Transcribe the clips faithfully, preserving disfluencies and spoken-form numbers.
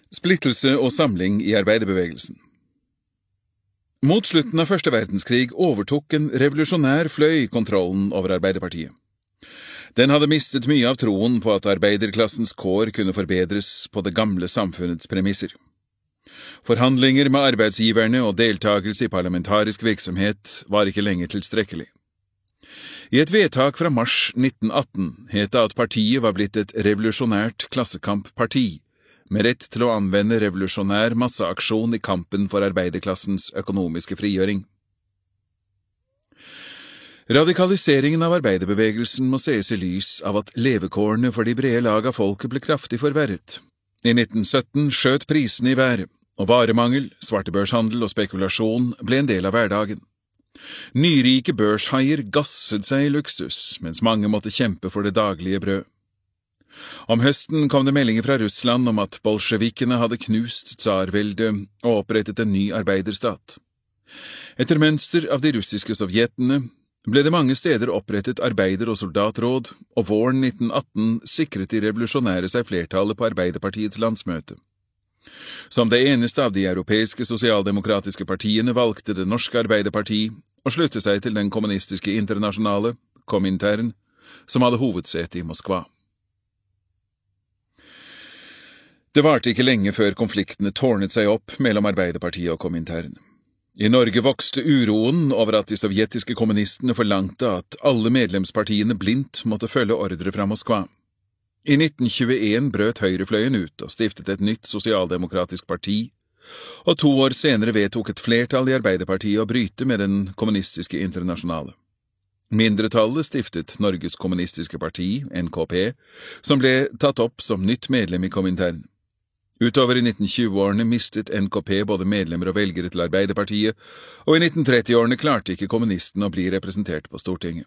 Splittelse og samling i arbeiderbevegelsen. Mot slutten av første verdenskrig overtok en revolusjonær fløy kontrollen over Arbeiderpartiet. Den hadde mistet mye av troen på at arbeiderklassens kår kunne forbedres på det gamle samfunnets premisser. Forhandlinger med arbeidsgiverne og deltagelse i parlamentarisk virksomhet var ikke lenger tilstrekkelig. I et vedtak fra mars nitten atten het det at partiet var blitt et revolusjonært klassekampparti, med rett til å anvende revolusjonær masseaksjon i kampen for arbeiderklassens økonomiske frigjøring. Radikaliseringen av arbeiderbevegelsen må ses i lys av at levekårene for de brede lag av folket ble kraftig forverret. I nitten sytten skjøt prisene i været, og varemangel, svartebørshandel og spekulasjon ble en del av hverdagen. Nyrike børshaier gasset seg i luksus, mens mange måtte kjempe for det daglige brød. Om høsten kom det meldinger fra Russland om at bolsjevikene hadde knust tsarveldet og opprettet en ny arbeiderstat. Etter mønster av de russiske sovjetene ble det mange steder opprettet arbeider- og soldatråd, og våren nitten atten sikret de revolusjonære seg flertallet på Arbeiderpartiets landsmøte. Som det eneste av de europeiske sosialdemokratiske partiene valgte det norske Arbeiderparti å slutte seg til den kommunistiske internasjonale, Komintern, som hadde hovedsete i Moskva. Det varte ikke lenge før konfliktene tårnet seg opp mellom Arbeiderpartiet og Komintern. I Norge vokste uroen over at de sovjetiske kommunistene forlangte at alle medlemspartiene blindt måtte følge ordre fra Moskva. I nitten tjueen brøt høyrefløyen ut og stiftet et nytt sosialdemokratisk parti, og to år senere vedtok et flertall i Arbeiderpartiet å bryte med den kommunistiske internasjonale. Mindretallet stiftet Norges kommunistiske parti, N K P, som ble tatt opp som nytt medlem i Komintern. Utover i nitten tjue-årene mistet N K P både medlemmer og velgere til Arbeiderpartiet, og i nitten tretti-årene klarte ikke kommunistene å bli representert på Stortinget.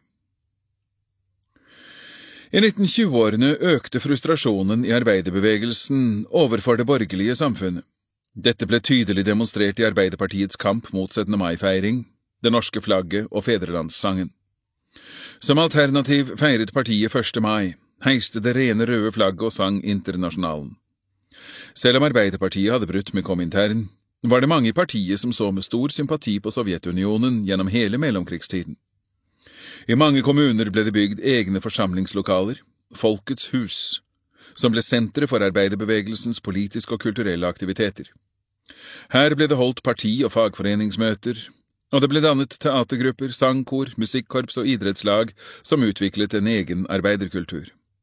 I nitten tjue-årene økte frustrasjonen i arbeiderbevegelsen overfor det borgerlige samfunnet. Dette ble tydelig demonstrert i Arbeiderpartiets kamp mot syttende mai-feiring, det norske flagget og fedrelandssangen. Som alternativ feiret partiet første mai, heiste det rene røde flagget og sang Internasjonalen. Selv om Arbeiderpartiet hadde brutt med Komintern, var det mange i partiet som så med stor sympati på Sovjetunionen gjennom hele mellomkrigstiden. I mange kommuner ble det bygd egne forsamlingslokaler, Folkets hus, som ble sentre for arbeiderbevegelsens politiske og kulturelle aktiviteter. Her ble det holdt parti- og fagforeningsmøter, og det ble dannet teatergrupper, sangkor, musikkorps og idrettslag som utviklet en egen arbeiderkultur.